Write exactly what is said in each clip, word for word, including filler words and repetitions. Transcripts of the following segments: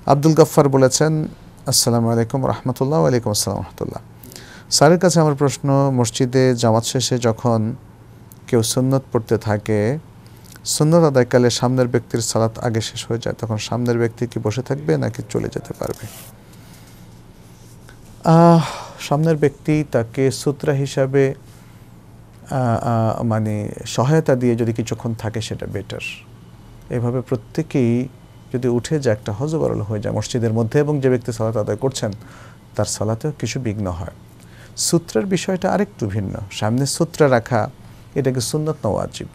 আব্দুল গাফফার বলেছেন, আসসালামু আলাইকুম রহমতুল্লাহ। ওয়ালাইকুম আসসালাম রহমতুল্লাহ। স্যারের কাছে আমার প্রশ্ন, মসজিদে জামাত শেষে যখন কেউ সুন্নত পড়তে থাকে, সুন্নত আদায়কালে সামনের ব্যক্তির সালাত আগে শেষ হয়ে যায়, তখন সামনের ব্যক্তি কি বসে থাকবে নাকি চলে যেতে পারবে? সামনের ব্যক্তি তাকে সূত্রা হিসাবে মানে সহায়তা দিয়ে যদি কিছুক্ষণ থাকে সেটা বেটার। এভাবে প্রত্যেকেই যদি উঠে যায়, একটা হযবরল হয়ে যায় মসজিদের মধ্যে, এবং যে ব্যক্তি সালাত আদায় করছেন তার সালাতেও কিছু বিঘ্ন হয়। সূত্রের বিষয়টা আরেকটু ভিন্ন। সামনে সূত্রা রাখা এটাকে সুন্নত না ওয়াজিব?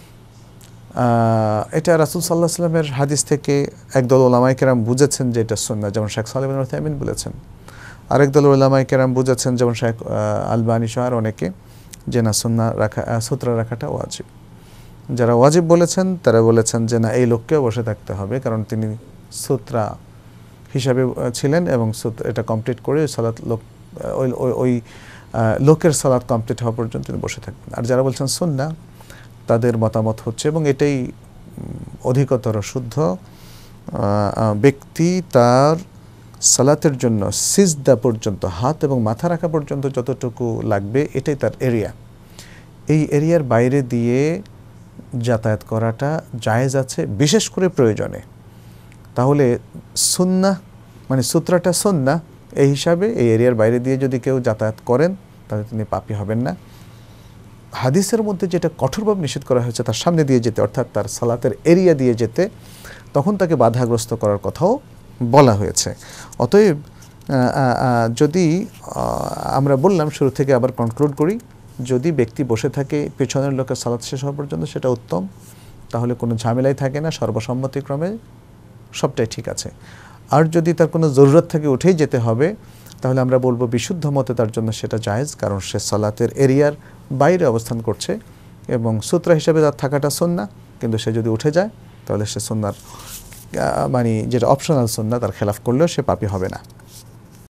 এটা রাসূল সাল্লাল্লাহু আলাইহি ওয়াসাল্লামের হাদিস থেকে একদল উলামায়ে কেরাম বুঝেছেন যে এটা সুন্নাহ, যেমন শেখ সালেহ ইবনে উসাইমিন বলেছেন। আরেক দল উলামায়ে কেরাম বুঝেছেন, যেমন শেখ আলবানী সহ আর অনেকে, যে না সুন্নাহ রাখা, সূত্রা রাখাটা ওয়াজিব। যারা ওয়াজিব বলেছেন তারা বলেছেন যে না, এই লোককেও বসে থাকতে হবে, কারণ তিনি সূত্রা হিসাবে ছিলেন এবং এটা কমপ্লিট করে সালাত লোক ওই ওই লোকের সালাত কমপ্লিট হওয়া পর্যন্ত তিনি বসে থাকবেন। আর যারা বলছেন সুন্নাহ, তাদের মতামত হচ্ছে, এবং এটাই অধিকতর শুদ্ধ, ব্যক্তি তার সালাতের জন্য সিজদা পর্যন্ত, হাত এবং মাথা রাখা পর্যন্ত যতটুকু লাগবে এটাই তার এরিয়া। এই এরিয়ার বাইরে দিয়ে যাতায়াত করাটা জায়েজ আছে, বিশেষ করে প্রয়োজনে। তাহলে সুন্নাহ মানে সূত্রাটা সুন্নাহ, এই হিসাবে এই এরিয়ার বাইরে দিয়ে যদি কেউ যাতায়াত করেন তাহলে তিনি পাপী হবেন না। হাদিসের মধ্যে যেটা কঠোরভাবে নিষেধ করা হয়েছে তার সামনে দিয়ে যেতে, অর্থাৎ তার সালাতের এরিয়া দিয়ে যেতে, তখন তাকে বাধাগ্রস্ত করার কথাও বলা হয়েছে। অতএব যদি আমরা বললাম শুরু থেকে আবার কনক্লুড করি, যদি ব্যক্তি বসে থাকে পেছনের লোকের সালাত শেষ হওয়া পর্যন্ত সেটা উত্তম, তাহলে কোনো ঝামেলাই থাকে না, সর্বসম্মতিক্রমে সবটাই ঠিক আছে। আর যদি তার কোনো জরুরত থাকে উঠেই যেতে হবে, তাহলে আমরা বলবো বিশুদ্ধ মতে তার জন্য সেটা জায়েজ, কারণ সে সালাতের এরিয়ার বাইরে অবস্থান করছে এবং সূত্রা হিসেবে তার থাকাটা সুন্নাহ। কিন্তু সে যদি উঠে যায় তাহলে সে সুন্নাহর মানে যেটা অপশনাল সুন্নাহ তার খেলাফ করলেও সে পাপী হবে না।